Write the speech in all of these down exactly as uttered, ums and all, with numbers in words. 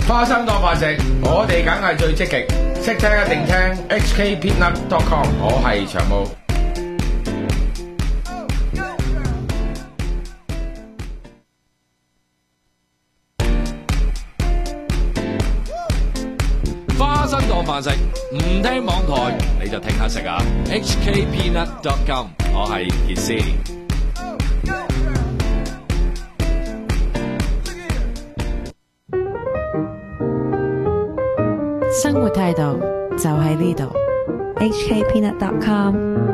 花生當飯食，我哋梗係最積極，識聽一定聽 H K Peanut dot com， 我係長毛。 花生當飯食，唔聽網台你就聽下食啊 ！H K Peanut dot com， 我係傑斯。 生活態度就喺呢度 ，H K Peanut dot com。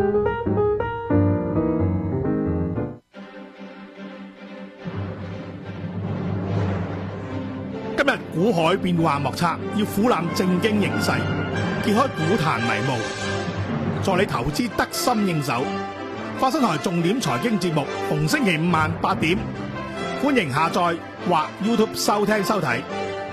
今日股海變幻莫測，要俯瞰正經形勢，揭開股壇迷霧，助你投資得心應手。花生台重點財經節目，逢星期五晚八點，歡迎下載或 YouTube 收聽收睇。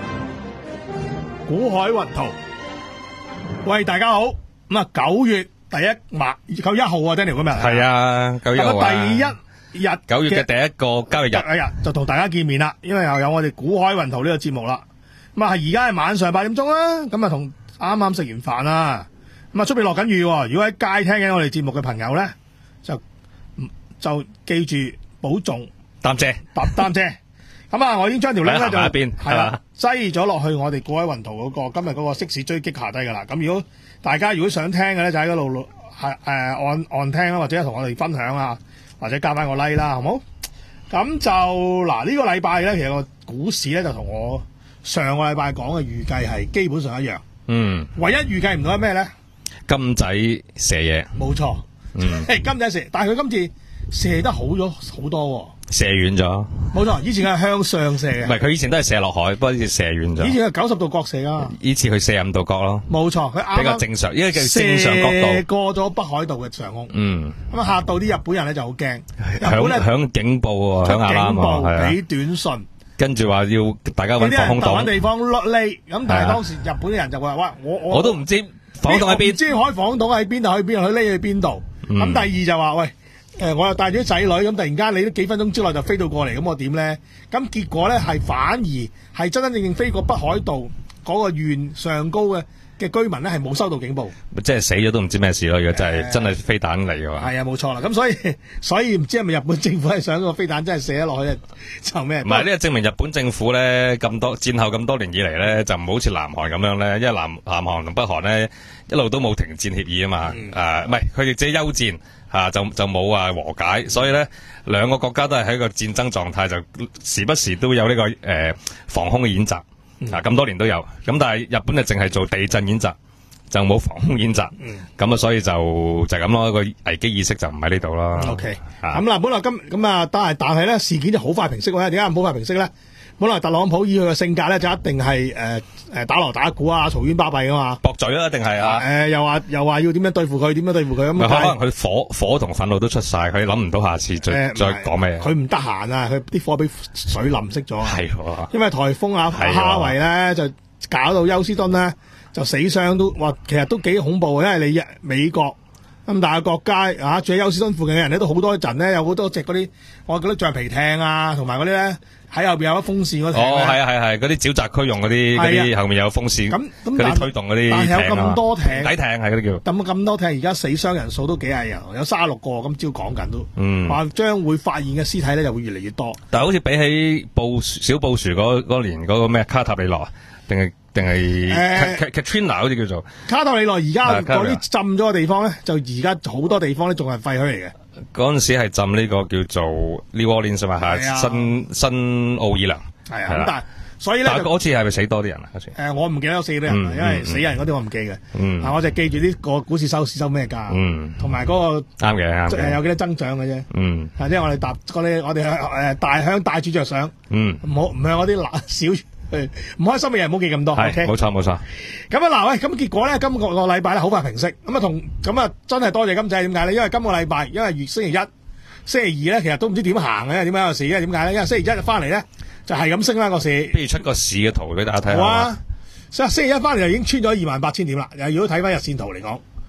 股海雲圖，喂，大家好。咁啊，九月第一晚，九一號啊 ，Daniel 今日係啊，九一號啊， 第一日九月嘅第一個交易日， 一日就同大家見面啦，因為又有我哋股海雲圖呢個節目啦。咁啊，係而家係晚上八點鐘啦，咁啊同啱啱食完飯啦，咁啊出邊落緊雨，如果喺街聽緊我哋節目嘅朋友咧，就就記住保重， 擔遮， 搭擔遮。咁啊，我已經將條 link 咧就係啦，擠咗落去我哋股海雲圖嗰個今日嗰個即時追擊下低噶啦。咁如果大家如果想聽嘅咧，就喺嗰度係誒按按聽啦，或者同我哋分享啊，或者加翻個 like 啦，好冇？咁就嗱呢、這個禮拜咧，其實個股市咧就同我上個禮拜講嘅預計係基本上一樣。嗯，唯一預計唔到係咩咧？ 金仔射嘢， 冇錯。嗯，金仔射，但係佢今次射得好咗好多、哦。 射遠咗， 冇錯。以前係向上射嘅， 唔係佢以前都係射落海，不過呢次射遠咗。 以前係九十度角射啊， 呢次佢四十五度角咯。 冇錯，佢啱啱比較正常，因為叫正常角度， 射過咗北海道嘅上空。嗯，咁啊嚇到啲日本人咧就好驚，日本咧響警報喎，響警報俾短信， 跟住話要大家揾防空洞， 揾地方落嚟。咁但係當時日本啲人就話：喂，我我我都唔知防空洞喺邊， 唔知開防空洞喺邊度，去邊度，去匿去邊度。咁第二就話：喂。誒，我又帶住啲仔女，咁突然間你都幾分鐘之內就飛到過嚟，咁我點咧？咁結果咧係反而係真真正正飛過北海道嗰個縣上高嘅嘅居民咧係冇收到警報， 即係死咗都唔知咩事咯。如果真係、呃、真係飛彈嚟嘅話， 係啊，冇錯啦。咁所以所以唔知係咪日本政府係想個飛彈真係射咗落去就咩？ 唔係呢個證明日本政府咧咁多戰後咁多年以嚟咧就唔好似南韓咁樣咧，因為南南韓同北韓咧一路都冇停戰協議啊嘛。誒唔係佢哋自己休戰。啊，就就冇話和解，所以咧兩個國家都係喺個戰爭狀態，就時不時都有呢、這個誒、呃、防空嘅演習，嗯、啊咁多年都有，咁但係日本就淨係做地震演習，就冇防空演習，咁、嗯、啊所以就就咁咯，個危機意識就唔喺呢度咯。 OK，咁嗱，本來今咁啊，但係但係咧事件就好快平息喎，點解唔好快平息咧？本來特朗普以佢嘅性格咧，就一定係誒誒打鑼打鼓啊，嘈冤巴閉噶嘛， 駁嘴啦，一定係啊！誒、 呃，又話又話要點樣對付佢，點樣對付佢咁。 可能佢火火同憤怒都出晒，佢諗唔到下次再、呃、再講咩。 佢唔得閒啊，佢啲火俾水淋熄咗。係、 啊， 因為颱風啊，哈維咧就搞到休斯敦咧就死傷都話，其實都幾恐怖，因為你美國咁大嘅國家啊，住喺休斯敦附近嘅人咧都好多陣咧，有好多隻嗰啲我覺得橡皮艇啊，同埋嗰啲咧。喺後邊有風扇嗰艇哦，係啊係係，嗰啲沼澤區用嗰啲嗰啲後面有風扇，咁咁嗰啲推動嗰啲艇啊， 但係有咁多艇， 底艇係嗰啲叫。 咁咁多艇，而家死傷人數都幾廿人，有三十六個，今朝講緊都，話、嗯、將會發現嘅屍體咧就會越嚟越多。 但係好似比起布小布殊嗰嗰年嗰個咩卡塔里諾，定係定係 Katrina 好似叫做卡塔里諾，而家嗰啲浸咗嘅地方咧，就而家好多地方咧仲係廢墟嚟嘅。 嗰陣時係浸呢個叫做 New Orleans 嘛，係新新奧爾良， 係啊，咁但係所以咧， 但係嗰次係咪死多啲人啊？嗰次誒，我唔記得有死多人，嗯、因為死人嗰啲我唔記嘅，嗯，我就記住呢個股市收市收咩價，嗯，同埋嗰個啱嘅啱嘅，有幾多增長嘅啫，嗯，即係我哋搭嗰啲我哋誒大向大處着想，嗯，唔好唔向嗰啲小。唔開心嘅人唔好記咁多，係冇錯冇錯。 咁啊嗱喂，咁結果咧，今個個禮拜咧好快平息，咁啊同咁啊真係多謝金仔，點解咧？因為今個禮拜，因為月星期一、星期二咧，其實都唔知點行嘅，點解有市咧？點解咧？因為星期一翻嚟咧就係咁升啦個市。 不如出個市嘅圖俾大家睇下。 好啊，所以星期一翻嚟就已經穿咗二萬八千點啦。又如果睇翻日線圖嚟講，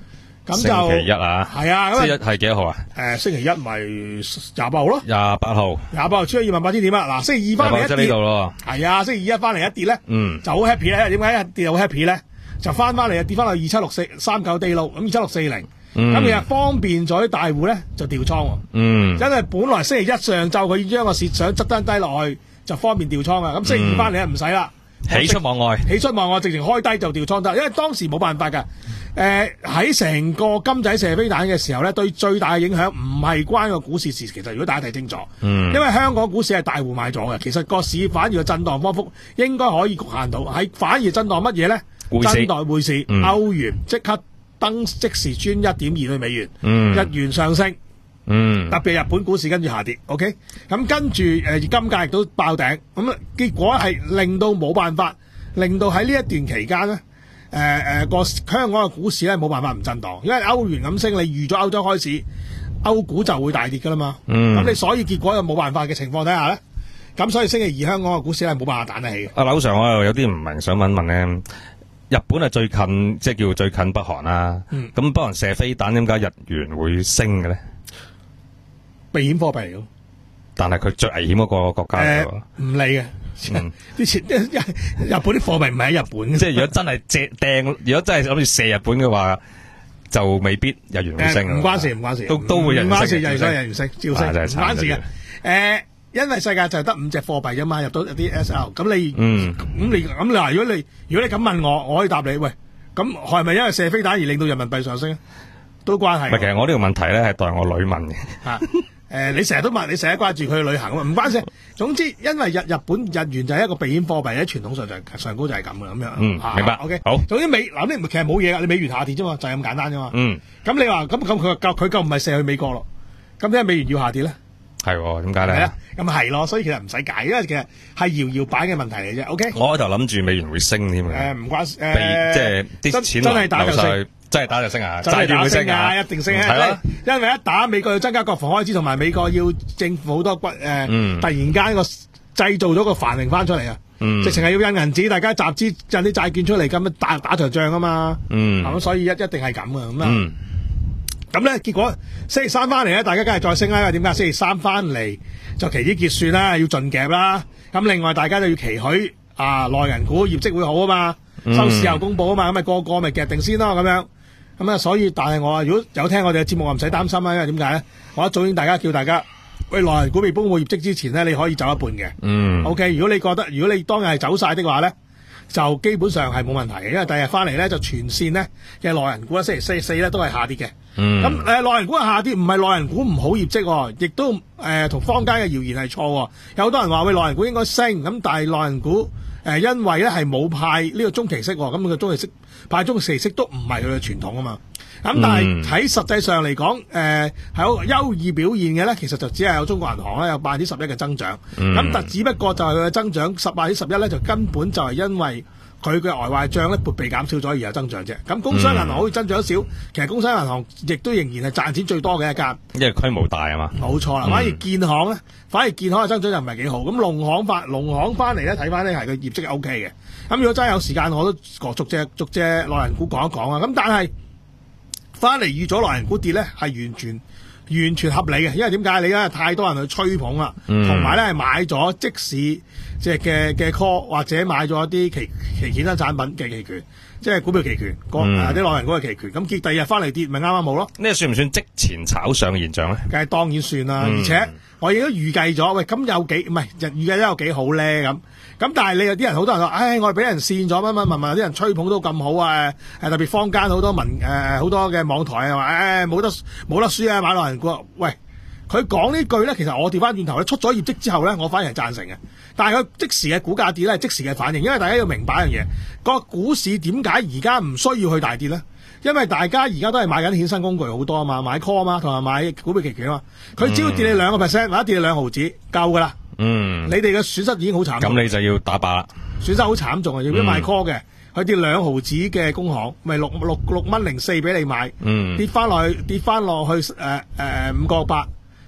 咁就星期一啊， 係啊， 星期一係幾多號啊？ 誒，星期一咪廿八號咯， 廿八號， 廿八號出咗二萬八千點啊！嗱，星期二翻嚟一跌， 呢度咯， 係啊，星期二一翻嚟一跌咧， 嗯， 就好 happy 咧。點解一跌好 happy 咧？就翻翻嚟啊，跌翻去二七六四三九地路，咁二七六四零，咁其實方便咗啲大戶咧就調倉喎， 嗯， 因為本來星期一上晝佢將個市想側單低落去，就方便調倉啊。咁星期二翻嚟唔使啦。 喜出望外， 喜出望外，直情開低就調倉得，因為當時冇辦法㗎。誒喺成個金仔射飛彈嘅時候咧，對最大嘅影響唔係關個股市事。其實如果大家睇清楚，嗯，因為香港股市係大戶買咗嘅，其實個市反而個震盪波幅應該可以局限到，喺反而震盪乜嘢咧？震盪匯市，嗯、歐元即刻登即時穿一點二對美元，嗯、日元上升。嗯，特別日本股市跟住下跌 ，OK，咁跟住誒、呃、金價亦都爆頂，咁結果係令到冇辦法，令到喺呢一段期間咧，誒誒個香港嘅股市咧冇辦法唔震盪，因為歐元咁升，你預咗歐洲開市，歐股就會大跌噶啦嘛，咁、嗯、你所以結果又冇辦法嘅情況底下咧，咁所以星期二香港嘅股市係冇辦法彈得起嘅。阿樓上我又有啲唔明，想問問咧，日本係最近即係叫最近北韓啦，咁、嗯、北韓射飛彈，點解日元會升嘅咧？ 避險貨幣嚟嘅， 但係佢最危險嗰個國家嚟喎，唔理嘅，啲錢日本啲貨幣唔係喺日本， 即係如果真係借掟，如果真係諗住射日本嘅話，就未必日元會升。 唔關事，唔關事， 都都會日元升， 唔關事，日元升，照升，唔關事嘅。誒，因為世界就係得五隻貨幣啫嘛，入到啲 S L， 咁你，嗯，咁你咁嗱，如果你如果你咁問我，我可以答你，喂，咁係咪因為射飛彈而令到人民幣上升？都關係。 唔係，其實我呢個問題咧係代我女問嘅。 嚇，誒，你成日都問，你成日掛住佢去旅行啊嘛，唔關事。總之，因為日日本日元就係一個避險貨幣，喺傳統上就係上高就係咁嘅咁樣。 嗯，明白。 OK， 好。 總之美嗱，你其實冇嘢噶，你美元下跌啫嘛，就係咁簡單啫嘛。 嗯。 咁你話咁咁佢夠佢夠唔係射去美國咯？咁點解美元要下跌咧？ 係喎，點解咧？ 係啊，咁係咯，所以其實唔使解，因為其實係搖搖擺嘅問題嚟啫。OK。 我開頭諗住美元會升添嘅。 誒，唔關誒， 即係啲錢真係打就升。 真係打就升啊！ 真係打升啊！一定升啊！ 係咯， 因為一打美國要增加國防開支，同埋美國要政府好多骨誒， 嗯、 突然間個製造咗個繁榮翻出嚟啊！嗯、直情係要印銀紙，大家集資印啲債券出嚟，咁樣打打場仗啊嘛！咁、嗯、所以一一定係咁啊！咁啊、嗯，咁咧結果星期三翻嚟咧，大家梗係再升啦。因為點解星期三翻嚟就期指結算啦，要盡夾啦。咁另外大家就要期許啊內銀股業績會好啊嘛，收市後公佈啊嘛，咁咪個個咪夾定先咯咁樣。咁啊，所以但係我話如果有聽我哋嘅節目，我唔使擔心啦，因為點解咧？我一早已經大家叫大家，喂，內銀股未公布業績之前咧，你可以走一半嘅。嗯。O K， 如果你覺得如果你當日係走晒的話咧，就基本上係冇問題嘅，因為第日翻嚟咧就全線咧嘅內銀股咧星期四四咧都係下跌嘅。嗯。咁誒內銀股係下跌，唔係內銀股唔好業績，亦都誒同坊間嘅謠言係錯。有好多人話喂內銀股應該升，咁但係內銀股。誒、呃，因為咧係冇派呢個中期息，咁佢個中期息派中期息都唔係佢嘅傳統啊嘛。咁但係喺實際上嚟講，誒係好優異表現嘅咧，其實就只係有中國銀行咧有百分之十一嘅增長。咁但、嗯、只不過就係佢嘅增長十百分之十一咧，就根本就係因為佢嘅外壞賬咧撥備減少咗而有增長啫。咁工商銀行可以增長少，其實工商銀行亦都仍然係賺錢最多嘅一間， 因為規模大啊嘛。 冇錯啦，反而建行咧，反而建行嘅增長就唔係幾好。咁農行翻農行翻嚟咧，睇翻咧係個業績係 O K 嘅。咁如果真係有時間，我都逐隻逐隻內銀股講一講啊。咁但係翻嚟預咗內銀股跌咧，係完全完全合理嘅，因為點解你咧太多人去吹捧啦，同埋咧係買咗即市即係嘅嘅 call 或者買咗一啲期期衍生產品嘅期權，即係股票期權，個啲內銀股嘅期權，咁結第二日翻嚟跌，咪啱啱冇咯？ 呢個算唔算即前炒上嘅現象咧？ 梗係當然算啦，嗯、而且我亦都預計咗，喂咁有幾唔係預計得有幾好咧咁。咁但係你有啲人好多人話，唉、哎，我哋俾人跣咗乜乜乜乜，有啲人吹捧都咁好啊！誒特別坊間好多文誒好多嘅網台啊話，唉冇得冇得輸啊買內銀股。喂，佢講呢句咧，其實我調翻轉頭咧，出咗業績之後咧，我反而係贊成嘅。但係佢即時嘅股價跌咧，係即時嘅反應，因為大家要明白一樣嘢，個股市點解而家唔需要去大跌咧？因為大家而家都係買緊衍生工具好多啊嘛，買 call 啊嘛，同埋買股票期權啊嘛，佢只要跌你兩個 percent 或者跌你兩毫子夠噶啦。嗯，你哋嘅損失已經好慘， 咁你就要打靶啦。損失好慘重啊！如果買 call 嘅，佢跌兩毫子嘅工行，咪六六六蚊零四俾你買，嗯，跌翻落去跌翻落去誒誒五個八，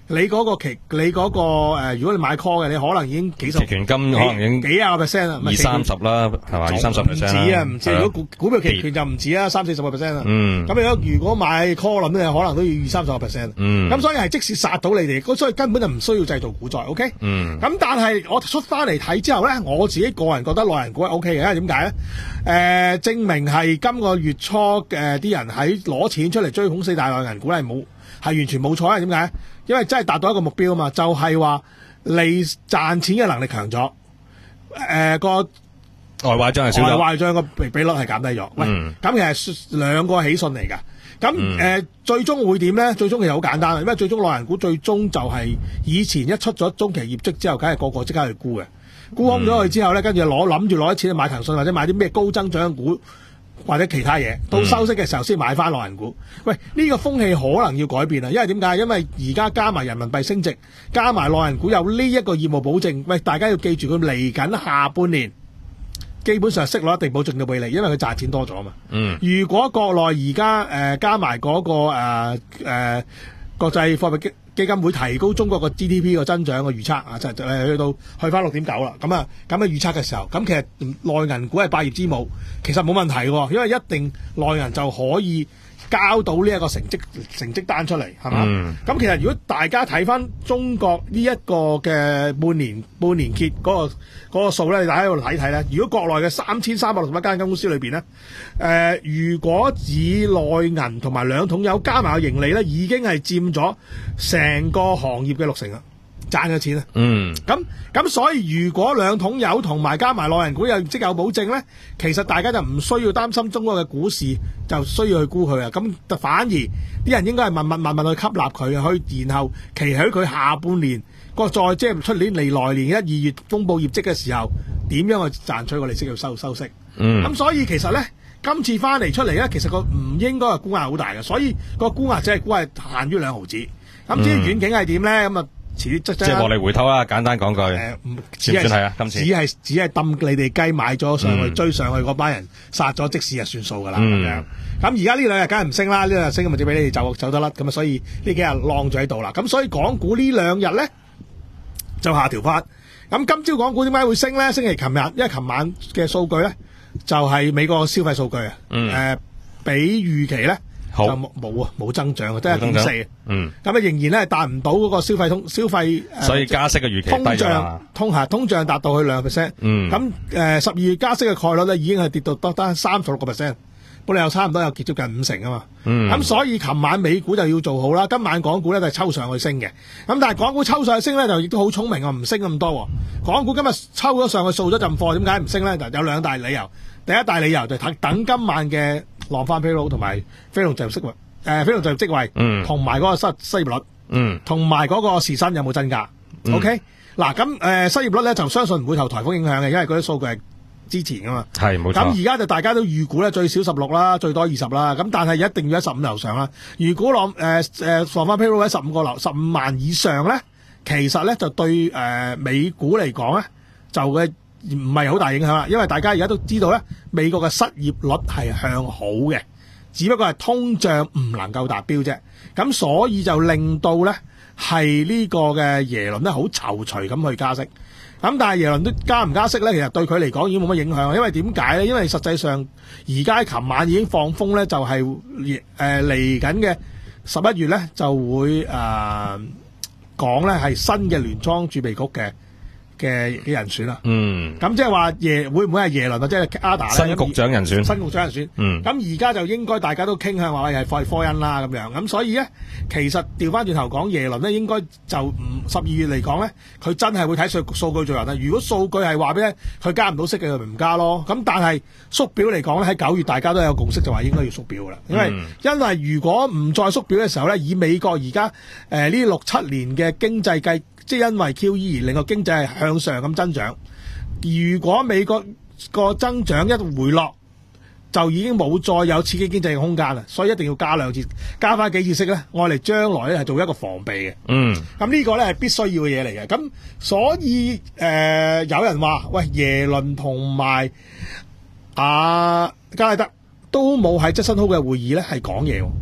你嗰個期，你嗰、個誒、呃，如果你買 call 嘅，你可能已經幾十期權金可能已經幾廿個 percent 啦， 二三十啦，係嘛？二三十 percent 唔止啊，唔止。如果股股票期權跌就唔止啊，三四十個 percent 啦。 嗯。 咁如果如果買 call 咁咧，可能都要二三十個 percent。 嗯。 咁所以係即使殺到你哋，咁所以根本就唔需要製造股災。OK。 嗯。 咁但係我出翻嚟睇之後咧，我自己個人覺得內銀股係 OK 嘅，因為點解咧？誒、呃，證明係今個月初嘅啲、呃、人喺攞錢出嚟追捧四大內銀股咧，係冇係完全冇錯啊！點解？因為真係達到一個目標啊嘛，就係話你賺錢嘅能力強咗，誒、呃、個外壞帳係少咗， 外壞帳個比比率係減低咗。喂，咁、 嗯、 其實兩個喜訊嚟㗎。咁誒、 嗯呃、最終會點咧？最終其實好簡單，因為最終內銀股最終就係以前一出咗中期業績之後，梗係個個即刻去沽嘅，沽空咗佢之後咧，跟住攞諗住攞啲錢去買騰訊或者買啲咩高增長嘅股。或者其他嘢，到收息嘅時候先買翻內銀股。喂，呢、這個風氣可能要改變啦，因為點解？因為而家加埋人民幣升值，加埋內銀股有呢一個業務保證。喂，大家要記住，佢嚟緊下半年，基本上息率一定保證到俾你，因為佢賺錢多咗嘛。 嗯。如果國內而家誒加埋嗰、那個誒誒、呃呃、國際貨幣基基金會提高中國個 G D P 個增長嘅預測啊，就就係去到去翻六點九啦。咁啊咁嘅預測嘅時候，咁其實內銀股係百業之母，其實冇問題喎，因為一定內銀就可以交到呢一個成績成績單出嚟，係嘛？咁、嗯、其實如果大家睇翻中國呢一個嘅半年半年結嗰、那個嗰、那個數咧，大家喺度睇睇咧。如果國內嘅三千三百六十一間公司裏邊咧，誒、呃，如果以內銀同埋兩桶油加埋個盈利咧，已經係佔咗成個行業嘅六成啦。賺嘅錢啊，嗯，咁咁所以如果兩桶油同埋加埋內銀股有即有保證咧，其實大家就唔需要擔心中國嘅股市就需要去沽佢啊，咁反而啲人應該係慢慢慢慢去吸納佢，去然後期許佢下半年個再即係出年嚟來年一二月公佈業績嘅時候，點樣去賺取個利息要收收息，嗯，咁所以其實咧今次翻嚟出嚟咧，其實個唔應該係沽壓好大嘅，所以個沽壓只係沽係限於兩毫子，咁至於遠景係點咧？咁啊。即係獲利回吐啦，簡單講句，誒、呃，算唔算係啊？今次只係只係抌你哋雞買咗上去、嗯、追上去嗰班人殺咗即時就算數噶啦咁樣。咁而家呢兩日梗係唔升啦，呢兩日升咁咪就俾你哋走走得甩，咁啊所以呢幾日晾咗喺度啦。咁所以港股呢兩日咧就下調翻。咁今朝港股點解會升咧？星期琴日，因為琴晚嘅數據咧就係、是、美國消費數據啊，誒、嗯呃，比預期咧。就冇冇啊，冇增長啊，得一點四。嗯，咁啊仍然咧達唔到嗰個消費通消費， 所以加息嘅預期低咗啦。通脹通下通脹達到去兩 percent。嗯，咁誒十二月加息嘅概率咧已經係跌到得得三十六個 percent，本嚟又差唔多有接近五成啊嘛。嗯，咁所以琴晚美股就要做好啦，今晚港股咧就係抽上去升嘅。咁但係港股抽上去升咧就亦都好聰明啊，唔升咁多。港股今日抽咗上去掃咗陣貨，點解唔升咧？就有兩大理由。第一大理由就等等今晚嘅浪翻 payroll 同埋非農就業職位，誒非農就業職位，嗯，同埋嗰個失失業率，嗯，同埋嗰個時薪有冇增加、嗯、？OK，嗱咁誒失業率咧就相信唔會受颱風影響嘅，因為嗰啲數據係之前噶嘛，係冇錯。咁而家就大家都預估咧最少十六啦，最多二十啦，咁但係一定要喺十五樓上啦。如果浪誒誒浪翻 payroll 喺十五個樓十五萬以上咧，其實咧就對誒、呃、美股嚟講咧就嘅。唔係好大影響啦，因為大家而家都知道咧，美國嘅失業率係向好嘅，只不過係通脹唔能夠達標啫。咁所以就令到咧係呢個嘅耶倫咧好躊躇咁去加息。咁但係耶倫都加唔加息咧，其實對佢嚟講已經冇乜影響，因為點解咧？因為實際上而家琴晚已經放風咧，就係誒嚟緊嘅十一月咧就會誒講咧係新嘅聯邦儲備局嘅。嘅嘅人選啦，嗯，咁即係話耶會唔會係耶倫或者係阿達新局長人選， 新局長人選，嗯，咁而家就應該大家都傾向話係費科恩啦咁樣，咁所以咧，其實調翻轉頭講耶倫咧，應該就唔十二月嚟講咧，佢真係會睇數數據做人啦。如果數據係話俾咧，佢加唔到息嘅，佢咪唔加咯。咁但係縮表嚟講咧，喺九月大家都有共識，就話應該要縮表噶啦，因為、嗯、因為如果唔再縮表嘅時候咧，以美國而家誒呢六七年嘅經濟計。即係因為 Q E 而令個經濟係向上咁增長，如果美國個增長一回落，就已經冇再有刺激經濟嘅空間啦，所以一定要加兩次，加翻幾次息咧，愛嚟將來咧係做一個防備嘅。嗯，咁呢個咧係必須要嘅嘢嚟嘅。咁所以誒、呃，有人話喂，耶倫同埋阿加拉德都冇喺質詢好嘅會議咧係講嘢。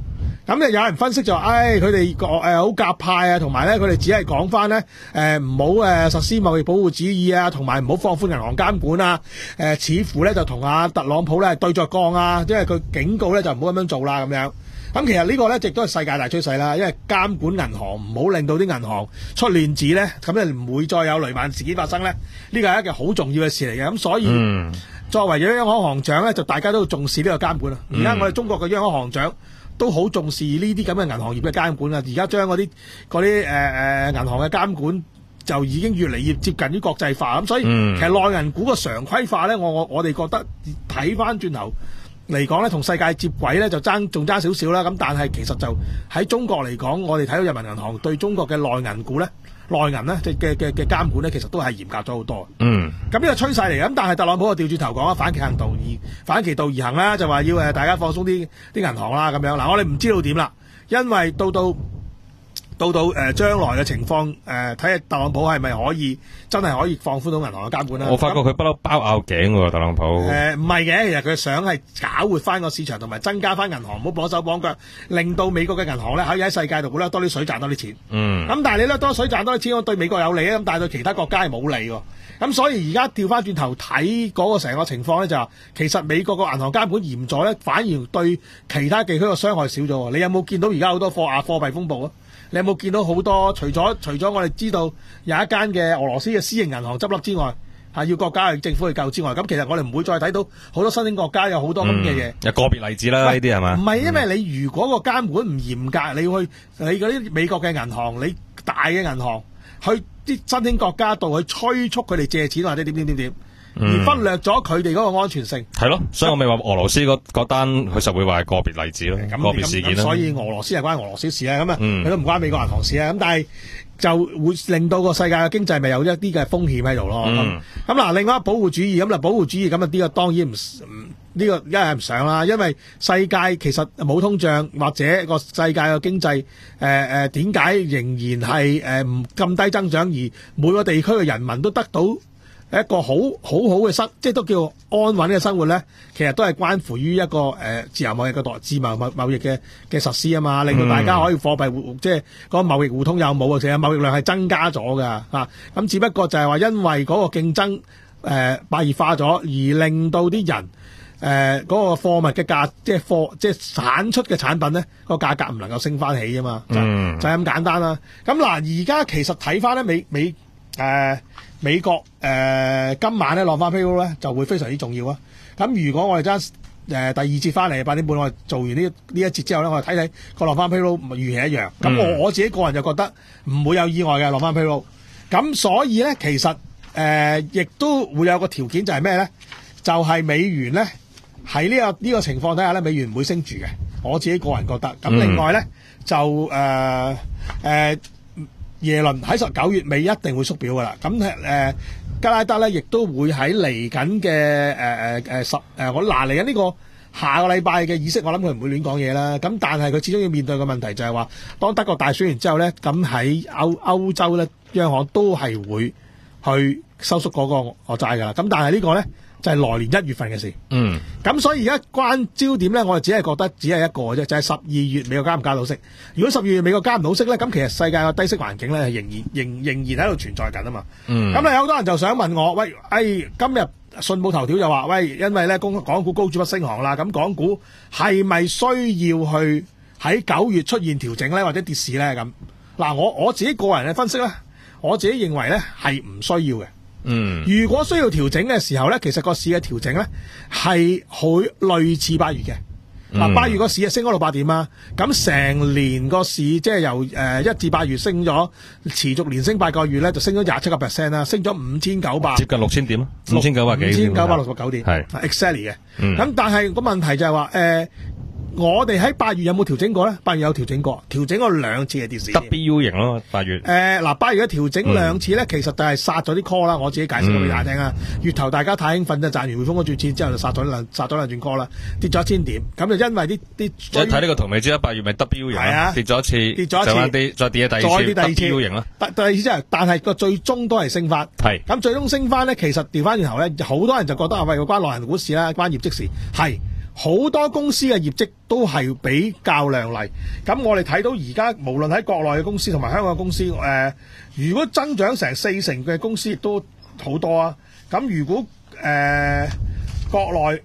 咁咧有人分析就話，唉，佢哋個誒好鴿派啊，同埋咧佢哋只係講翻咧誒唔好誒實施貿易保護主義啊，同埋唔好放寬銀行監管啊。誒、呃、似乎咧就同阿特朗普咧對着幹啊，因為佢警告咧就唔好咁樣做啦咁樣。咁其實呢個咧亦都係世界大趨勢啦，因為監管銀行唔好令到啲銀行出亂子咧，咁就唔會再有雷曼事件發生咧。呢個係一件好重要嘅事嚟嘅。咁所以、嗯、作為央行行長咧，就大家都重視呢個監管啦。而家我哋中國嘅央行行長都好重視呢啲咁嘅銀行業嘅監管啊！而家將嗰啲嗰啲誒誒銀行嘅監管就已經越嚟越接近於國際化咁，所以其實內銀股個常規化咧，我我我哋覺得睇翻轉頭嚟講咧，同世界接軌咧就爭仲爭少少啦。咁但係其實就喺中國嚟講，我哋睇到人民銀行對中國嘅內銀股咧、內銀咧嘅嘅嘅嘅監管咧，其實都係嚴格咗好多。嗯，咁呢個趨勢嚟嘅。咁但係特朗普就調轉頭講啊，反其行道而反其道而行啦，就話要誒大家放鬆啲啲銀行啦咁樣。嗱，我哋唔知道點啦，因為到到。到到誒將來嘅情況誒，睇下特朗普係咪可以真係可以放寬到銀行嘅監管啦？ 我發覺佢不嬲包拗頸喎，特朗普。 誒唔係嘅，其實佢想係搞活翻個市場，同埋增加翻銀行，唔好綁手綁腳，令到美國嘅銀行咧可以喺世界度攞多啲水賺多啲錢。嗯。咁但係你攞多水賺多啲錢，對美國有利啊，咁但係對其他國家係冇利喎。咁所以而家調翻轉頭睇嗰個成個情況咧，就話其實美國個銀行監管嚴咗咧，反而對其他地區個傷害少咗。你有冇見到而家好多貨啊貨幣風暴啊？你有冇見到好多？除咗除咗我哋知道有一間嘅俄羅斯嘅私營銀行執笠之外，係要國家去政府去救之外，咁其實我哋唔會再睇到好多新興國家有好多咁嘅嘢。 有個別例子啦，呢啲係嘛？ 唔係，因為你如果個監管唔嚴格，你要去你嗰啲美國嘅銀行，你大嘅銀行去啲新興國家度去催促佢哋借錢或者點點點點。而忽略咗佢哋嗰個安全性， 係咯，所以我咪話俄羅斯嗰嗰單佢實會話係個別例子咯，個別事件啦。 所以俄羅斯係關俄羅斯事啊，咁啊，佢都唔關美國銀行事啊。咁但係就會令到個世界嘅經濟咪有一啲嘅風險喺度咯。咁咁嗱，另外保護主義咁啦，保護主義咁啊，呢個當然唔呢個一係唔想啦，因為世界其實冇通脹或者個世界嘅經濟誒誒點解仍然係誒唔咁低增長，而每個地區嘅人民都得到一個好好好嘅生，即係都叫安穩嘅生活咧，其實都係關乎於一個誒、呃、自由貿易嘅代自由貿貿易嘅嘅實施啊嘛，令到大家可以貨幣互即係嗰個貿易互通有冇啊？其實貿易量係增加咗㗎嚇，咁、啊、只不過就係話因為嗰個競爭誒白熱化咗，而令到啲人誒嗰、呃那個貨物嘅價，即係貨即係產出嘅產品咧，個價格唔能夠升翻起啊嘛，就係、就係、咁簡單啦。咁嗱，而家其實睇翻咧美美誒。呃美國誒、呃、今晚咧落翻 payroll 咧就會非常之重要啊！咁如果我哋將誒第二節翻嚟八點半，我哋做完呢呢一節之後咧，我哋睇睇個落翻 payroll 預期一樣。咁我我自己個人就覺得唔會有意外嘅落翻 payroll。咁所以咧，其實誒亦、呃、都會有個條件就係咩咧？就係、是、美元咧喺呢、這個呢、這個情況底下咧，美元唔會升住嘅。我自己個人覺得。咁另外咧就誒誒。呃呃耶倫喺十九月尾一定會縮表噶啦，咁誒、呃、加拉德咧亦都會喺嚟緊嘅誒誒誒十誒我嗱嚟緊呢個下個禮拜嘅議息，我諗佢唔會亂講嘢啦。咁但係佢始終要面對嘅問題就係話，當德國大選完之後咧，咁喺歐歐洲咧央行都係會去收縮嗰個個債噶啦。咁但係呢個咧就係、是、來年一月份嘅事。嗯。咁所以而家關焦點咧，我哋只係覺得只係一個啫，就係十二月美國加唔加到息。如果十二月美國加唔到息咧，咁其實世界嘅低息環境咧係仍然仍仍然喺度存在緊啊嘛。嗯。咁啊有好多人就想問我，喂，哎，今日信報頭條就話，喂，因為咧港港股高處不勝寒啦，咁港股係咪需要去喺九月出現調整咧，或者跌市咧？咁嗱，我我自己個人嘅分析咧，我自己認為咧係唔需要嘅。嗯，如果需要調整嘅時候咧，其實個市嘅調整咧係好類似八月嘅。嗱、嗯，八月個市係升咗六百點啊，咁成年個市即係由誒一至八月升咗，持續連升八個月咧，就升咗廿七個 percent 啦，升咗五千九百，接近六千點啊，五千九百幾，五千九百六十九點，係 exactly 嘅。咁、嗯、但係個問題就係話誒。呃我哋喺八月有冇調整過咧？八月有調整過，調整過兩次嘅跌市。W 型咯，八月。誒、呃，嗱，八月嘅調整兩次咧、嗯，其實就係殺咗啲 call 啦。我自己解釋俾大家聽啊、嗯。月頭大家太興奮就賺完匯豐嗰轉錢之後就殺咗兩殺咗兩轉 call 啦，跌咗一千點。咁就因為啲啲。一睇呢個圖未知啦，八月咪 W 型啊，跌咗一次，跌咗一次，再跌再跌第二次，再跌第二次 W 型啦。第第二次之後，但係個最終都係升翻。係。咁最終升翻咧，其實調翻轉頭咧，好多人就覺得啊，喂，關內銀股市啦，關業績事係。 好多公司嘅業績都係比較亮麗。咁我哋睇到而家無論喺國內嘅公司同埋香港嘅公司，誒、呃，如果增長成四成嘅公司亦都好多啊。咁如果誒、呃、國內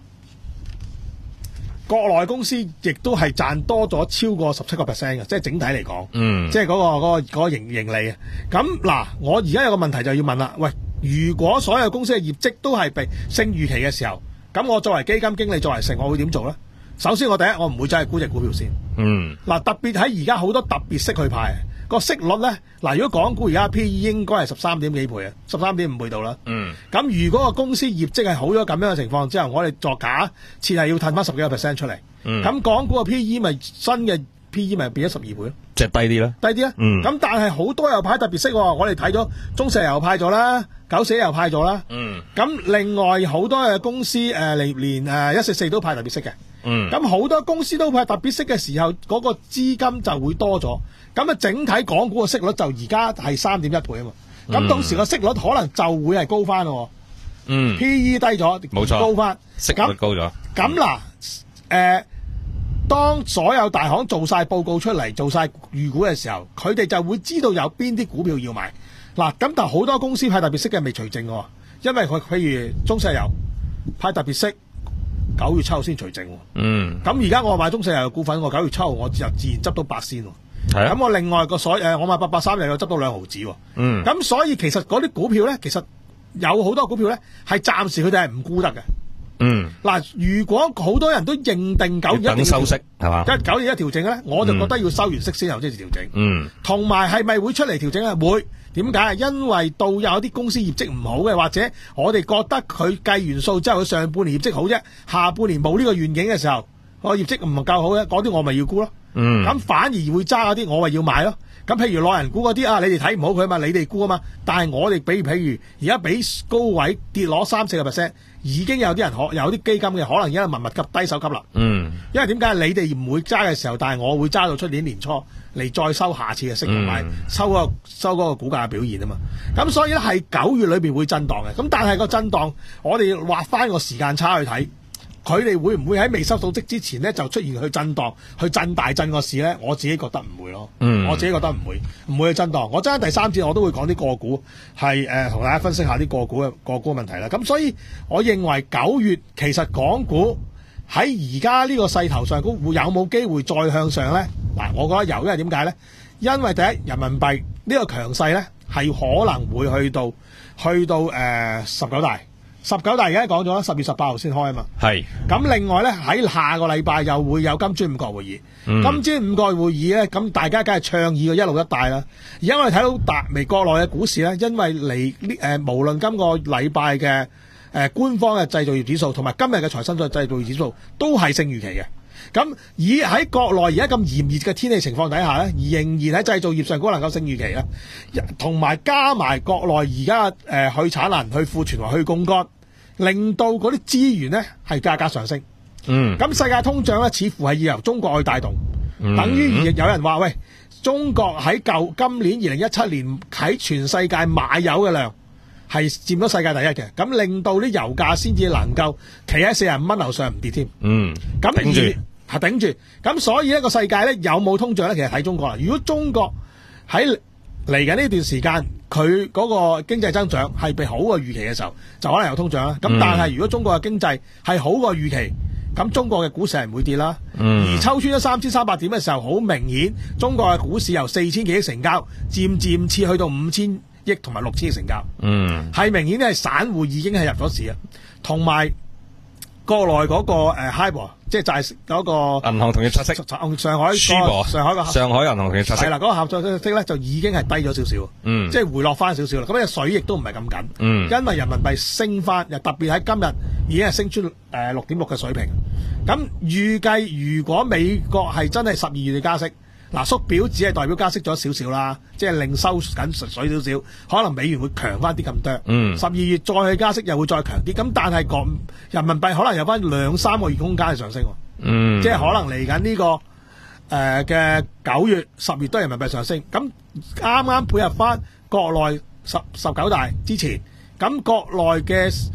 國內公司亦都係賺多咗超過十七個 percent 嘅，即係整體嚟講，嗯，即係嗰、嗰個嗰、嗰個嗰個盈盈利啊。咁嗱，我而家有個問題就要問啦，喂，如果所有公司嘅業績都係被勝預期嘅時候，咁我作為基金經理，作為成，我會點做咧？首先，我第一，我唔會走去沽隻股票先。嗯，嗱，特別喺而家好多特別息去派個息率咧，嗱，如果港股而家 P E 應該係十三點幾倍啊，十三點五倍到啦。嗯，咁如果個公司業績係好咗咁樣嘅情況之後，我哋作假設係要褪翻十幾個 percent 出嚟。嗯，咁港股嘅 P E 咪新嘅 P E 咪變咗十二倍咯， 即係低啲啦，低啲啊。嗯，咁但係好多又派特別息喎，我哋睇咗中石油派咗啦，九四又派咗啦。嗯，咁另外好多嘅公司誒嚟連誒一四四都派特別息嘅。嗯，咁好多公司都派特別息嘅時候，嗰、嗰個資金就會多咗。咁啊，整體港股嘅息率就而家係三點一倍啊嘛。咁、嗯、到時個息率可能就會係高翻咯。嗯 ，P E 低咗，冇錯，高翻， 息率高咗。 咁嗱，誒，當所有大行做晒報告出嚟，做晒預估嘅時候，佢哋就會知道有邊啲股票要買。嗱，咁但係好多公司派特別息嘅未除淨喎，因為佢譬如中石油派特別息。九月七號先除淨，嗯，咁而家我買中石油嘅股份，我九月七號我就自然執到八仙，係啊，咁我另外個所誒，我買八八三又有執到兩毫子，嗯，咁所以其實嗰啲股票咧，其實有好多股票咧係暫時佢哋係唔沽得嘅，嗯，嗱，如果好多人都認定九月一定要收息係嘛， 即九月一調整咧，我就覺得要收完息先後先至調整，嗯，同埋係咪會出嚟調整咧？會。點解？因為到有啲公司業績唔好嘅，或者我哋覺得佢計完數之後，佢上半年業績好啫，下半年冇呢個願景嘅時候，個業績唔夠好咧，嗰啲我咪要沽咯。嗯，咁反而會揸嗰啲，我咪要買咯。咁譬如內人股嗰啲啊，你哋睇唔好佢嘛，你哋沽啊嘛。但係我哋比如譬如而家比高位跌攞三四個 percent，已經有啲人可有啲基金嘅可能而家默默急低手急啦。嗯，因為點解你哋唔會揸嘅時候，但係我會揸到出年年初嚟再收下次嘅息，同埋收個收嗰個股價嘅表現啊嘛。咁所以咧係九月裏邊會震盪嘅。咁但係個震盪，我哋畫翻個時間差去睇。佢哋會唔會喺未收到息之前咧就出現去震盪、去震大震個市咧？我自己覺得唔會咯。嗯，我自己覺得唔會，唔會去震盪。我真係第三節我都會講啲個股係誒同大家分析下啲個股嘅個股嘅問題啦。咁所以，我認為九月其實港股喺而家呢個勢頭上，會有冇機會再向上咧？嗱，我覺得有，因為點解咧？因為第一，人民幣呢個強勢咧係可能會去到去到誒十九大。十九大而家講咗啦，十月十八號先開啊嘛。係。咁另外咧喺下個禮拜又會有金磚五國會議。嗯、金磚五國會議咧，咁大家梗係倡議個一路一帶啦。而家我哋睇到大微國內嘅股市咧，因為嚟呢誒，無論今個禮拜嘅誒官方嘅製造業指數，同埋今日嘅財新嘅製造業指數，都係勝預期嘅。咁以喺國內而家咁炎熱嘅天氣情況底下咧，仍然喺製造業上高能夠勝預期咧，同埋加埋國內而家誒去產能、去庫存同去槓桿，令到嗰啲資源咧係價格上升。嗯，咁世界通脹咧似乎係要由中國去帶動，嗯、等於有人話喂，中國喺舊今年二零一七年喺全世界買油嘅量係佔咗世界第一嘅，咁令到啲油價先至能夠企喺四十五蚊樓上唔跌添。嗯，咁頂住係頂住，咁所以呢個世界咧有冇通脹咧？其實睇中國啦。如果中國喺嚟緊呢段時間，佢嗰個經濟增長係被好過預期嘅時候，就可能有通脹啦。咁、嗯、但係如果中國嘅經濟係好過預期，咁中國嘅股市係唔會跌啦。嗯、而抽穿咗三千三百點嘅時候，好明顯中國嘅股市由四千幾億成交，漸漸次去到五千億同埋六千億成交。嗯，係明顯係散戶已經係入咗市啊，同埋國內嗰、那個誒 HIBOR，即係就係嗰個銀行同業拆息，上海、那個、上海個上海銀行同業拆息係啦，嗰、那個合作息咧就已經係低咗少少，嗯，即係回落翻少少啦。咁嘅水亦都唔係咁緊，嗯，因為人民幣升翻，又特別喺今日已經係升出誒六點六嘅水平。咁預計如果美國係真係十二月嘅加息，嗱縮表只係代表加息咗少少啦，即係令收緊水少少，可能美元會強翻啲咁多。嗯，十二月再去加息又會再強啲，咁但係港人民幣可能有翻兩三個月空間去上升。嗯，即係可能嚟緊呢個誒嘅九月、十月都係人民幣上升。咁啱啱配合翻國內十十九大之前，咁國內嘅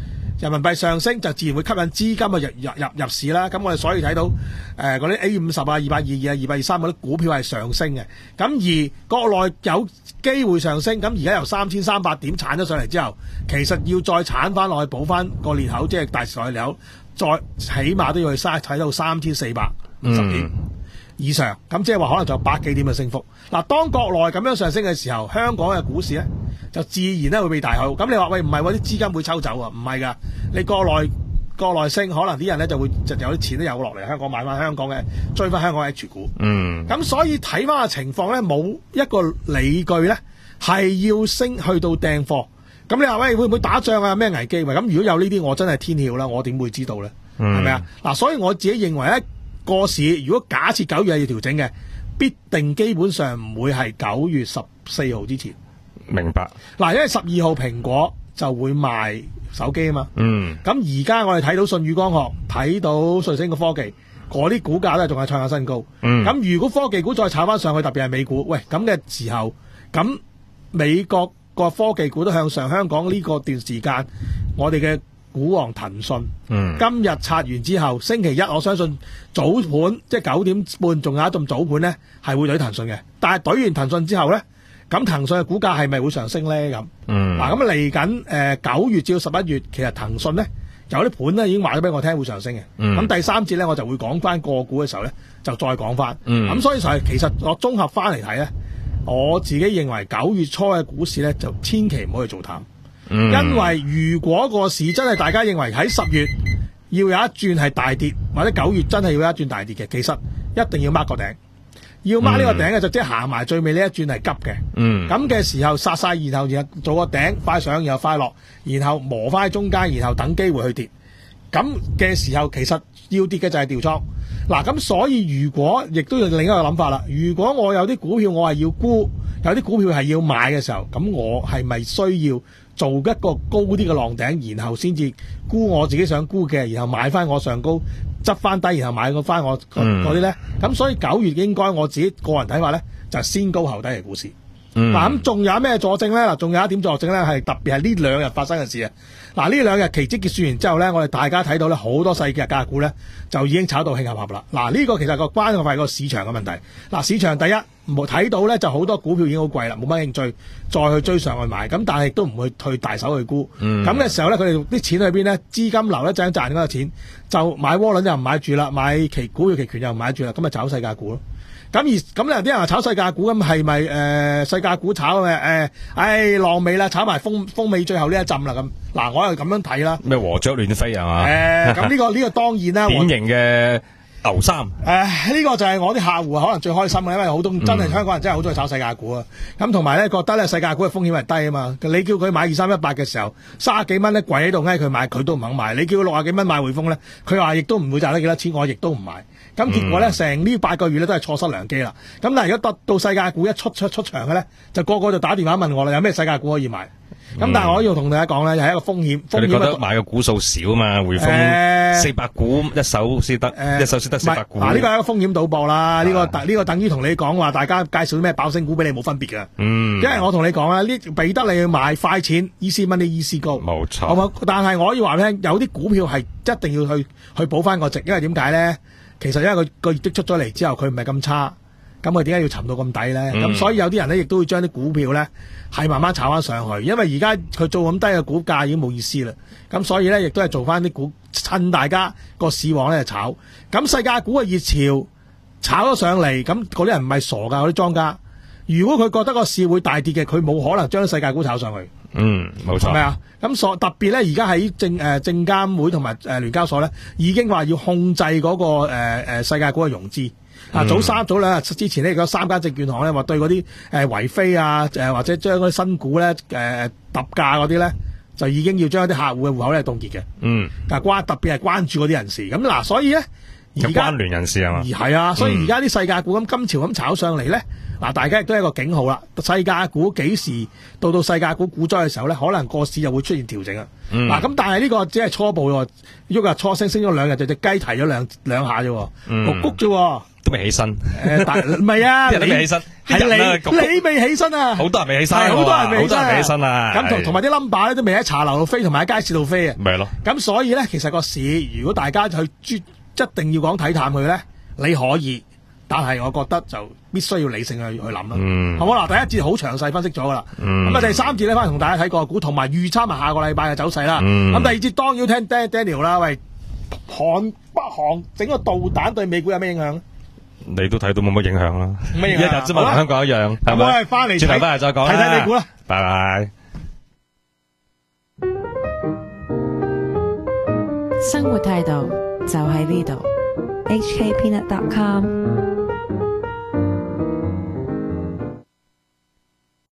人民幣上升就自然會吸引資金啊入入入入市啦。咁我哋所以睇到誒嗰啲 A 五十啊、二百二二啊、二百二三嗰啲股票係上升嘅。咁而國內有機會上升，咁而家由三千三百點鏟咗上嚟之後，其實要再鏟翻落去補翻個裂口，即係大時代裂口，再起碼都要去嘥睇到三千四百五十點以上。咁即係話可能就有百幾點嘅升幅。嗱，當國內咁樣上升嘅時候，香港嘅股市咧就自然咧會被大好。咁你話喂，唔係喎，啲資金會抽走啊？唔係㗎，你國內國內升，可能啲人咧就會就有啲錢都有落嚟香港買翻香港嘅追翻香港嘅 H 股。嗯。咁所以睇翻個情況咧，冇一個理據咧係要升去到掟貨。咁你話喂，會唔會打仗啊？咩危機？喂，咁如果有呢啲，我真係天曉啦，我點會知道咧？係咪啊？嗱，所以我自己認為咧，個市如果假設九月係要調整嘅，必定基本上唔會係九月十四號之前。 明白。嗱， 因為十二號蘋果就會賣手機啊嘛。 嗯。咁而家我哋睇到舜宇光學，睇到瑞聲嘅科技，嗰啲股價咧仲係創下新高。嗯。咁如果科技股再炒翻上去，特別係美股，喂咁嘅時候，咁美國個科技股都向上，香港呢個段時間，我哋嘅股王騰訊，嗯，今日拆完之後，星期一我相信早盤即係九點半，仲有一陣早盤咧，係會懟騰訊嘅。但係懟完騰訊之後咧，咁騰訊嘅股價係咪會上升咧？咁，嗯，嗱咁嚟緊誒九月至到十一月，其實騰訊咧有啲盤咧已經話咗俾我聽會上升嘅。咁、嗯、第三節咧我就會講翻個股嘅時候咧，就再講翻。咁、嗯、所以就係其實我綜合翻嚟睇咧，我自己認為九月初嘅股市咧就千祈唔好去做淡。嗯、因為如果個市真係大家認為喺十月要有一轉係大跌，或者九月真係要有一轉大跌嘅，其實一定要 mark 個頂，要 mark 呢個頂嘅就即係行埋最尾呢一轉係急嘅。嗯，咁嘅時候殺晒，然後然後做個頂快上，然後快落，然後磨翻喺中間，然後等機會去跌。咁嘅時候其實要跌嘅就係調倉。嗱，咁所以如果亦都有另一個諗法啦，如果我有啲股票我係要沽，有啲股票係要買嘅時候，咁我係咪需要做一個高啲嘅浪頂，然後先至沽我自己想沽嘅，然後買翻我上高，執翻低，然後買翻我嗰啲咧？咁所以九月應該我自己個人睇法咧，就係先高後低嘅股市。嗱，咁仲有咩佐證咧？嗱，仲有一點佐證咧，係特別係呢兩日發生嘅事啊！嗱，呢兩日期指結算完之後咧，我哋大家睇到咧，好多細嘅價股咧就已經炒到興合合啦。嗱，呢個其實個關係個市場嘅問題。嗱，市場第一冇睇到咧，就好多股票已經好貴啦，冇乜興趣再去追上去買。咁但係都唔會去大手去沽。咁嘅、嗯、時候咧，佢哋啲錢去邊咧？資金流咧，就賺嗰個錢就買窩輪又唔買住啦，買期股票期權又唔買住啦，咁咪炒細價股咯。咁而咁咧，啲人話炒細價股，咁係咪誒細價股炒嘅？誒、呃，唉，浪尾啦，炒埋風風尾最後呢一陣啦咁。嗱，我係咁樣睇啦。咩禾雀亂飛係嘛？ 誒，咁呢、呢個呢、呢個當然啦。 典型嘅牛三。誒、 呃，呢、呢個就係我啲客戶可能最開心嘅，因為好多真係香港人真係好中意炒細價股啊。咁同埋咧，覺得咧細價股嘅風險係低啊嘛。你叫佢買二三一八嘅時候，三十幾蚊咧跪喺度嗌佢買，佢都唔肯買。你叫佢六十幾蚊買匯豐咧，佢話亦都唔會賺得幾多錢，我亦都唔買。咁結果咧，成呢八個月咧都係錯失良機啦。咁但係如果得到世界股一出出出場嘅咧，就個個就打電話問我啦，有咩世界股可以買？咁、嗯、但係我要同大家講咧，又係一個風險。風險覺得買嘅股數少啊嘛，匯豐四百股一手先得，呃、一手先得四百股。嗱，呢個係一個風險賭博啦。呢、啊這個呢、這個等於同你講話，大家介紹啲咩爆升股俾你冇分別嘅。嗯，因為我同你講啦，呢俾得你去買快錢，easy money，easy go。冇錯。好冇？但係我可以話俾你聽，有啲股票係一定要去去補翻個值，因為點解咧？其實因為佢個業績出咗嚟之後，佢唔係咁差，咁佢點解要沉到咁底咧？咁、嗯、所以有啲人咧，亦都會將啲股票咧係慢慢炒翻上去，因為而家佢做咁低嘅股價已經冇意思啦。咁所以咧，亦都係做翻啲股，趁大家個市旺咧就炒。咁世界股嘅熱潮炒咗上嚟，咁嗰啲人唔係傻噶，嗰啲莊家。如果佢覺得個市會大跌嘅，佢冇可能將世界股炒上去。嗯，冇錯。係咪啊？咁所特別咧，而家喺證誒證監會同埋誒聯交所咧，已經話要控制嗰、那個誒誒、呃、世界股嘅融資。啊、嗯，早三早兩日之前咧，嗰三間證券行咧話對嗰啲誒圍飛啊，誒、呃、或者將嗰啲新股咧誒揼價嗰啲咧，就已經要將一啲客戶嘅戶口咧凍結嘅。嗯。但係關特別係關注嗰啲人士。咁嗱，所以咧而家關聯人士係嘛？而係啊，所以而家啲世界股咁今朝咁炒上嚟咧。嗱，大家亦都係一個警號啦。世界股幾時到到世界股股災嘅時候咧，可能個市又會出現調整啊。嗱、嗯，咁但係呢個只係初步喎，喐啊初升升咗兩日，就隻雞提咗兩兩下啫，焗谷啫。 都未起身。 誒，但唔係啊， 啲人都未起身， 係你你未起身啊， 好多人未起身， 好多人未好多人未起身啊。 咁同同埋啲 number 咧都未喺茶樓度飛，同埋喺街市度飛啊。 咪係咯。咁所以咧，其實個市如果大家去專一定要講睇淡佢咧，你可以。但係我覺得就必須要理性去去諗咯，嗯、好唔好嗱？第一節好詳細分析咗噶啦，咁啊、嗯、第三節咧翻嚟同大家睇個股，同埋預測埋下個禮拜嘅走勢啦。咁、嗯、第二節當然要聽 Daniel 啦，喂，韓北韓整個導彈對美股有咩影響？ 你都睇到冇乜影響啦， 咩影響？一日啫嘛，同香港一樣，係咪？ 我翻嚟轉頭翻嚟再講，睇睇美股啦， 拜拜。 生活態度就喺呢度，H K Peanut dot com。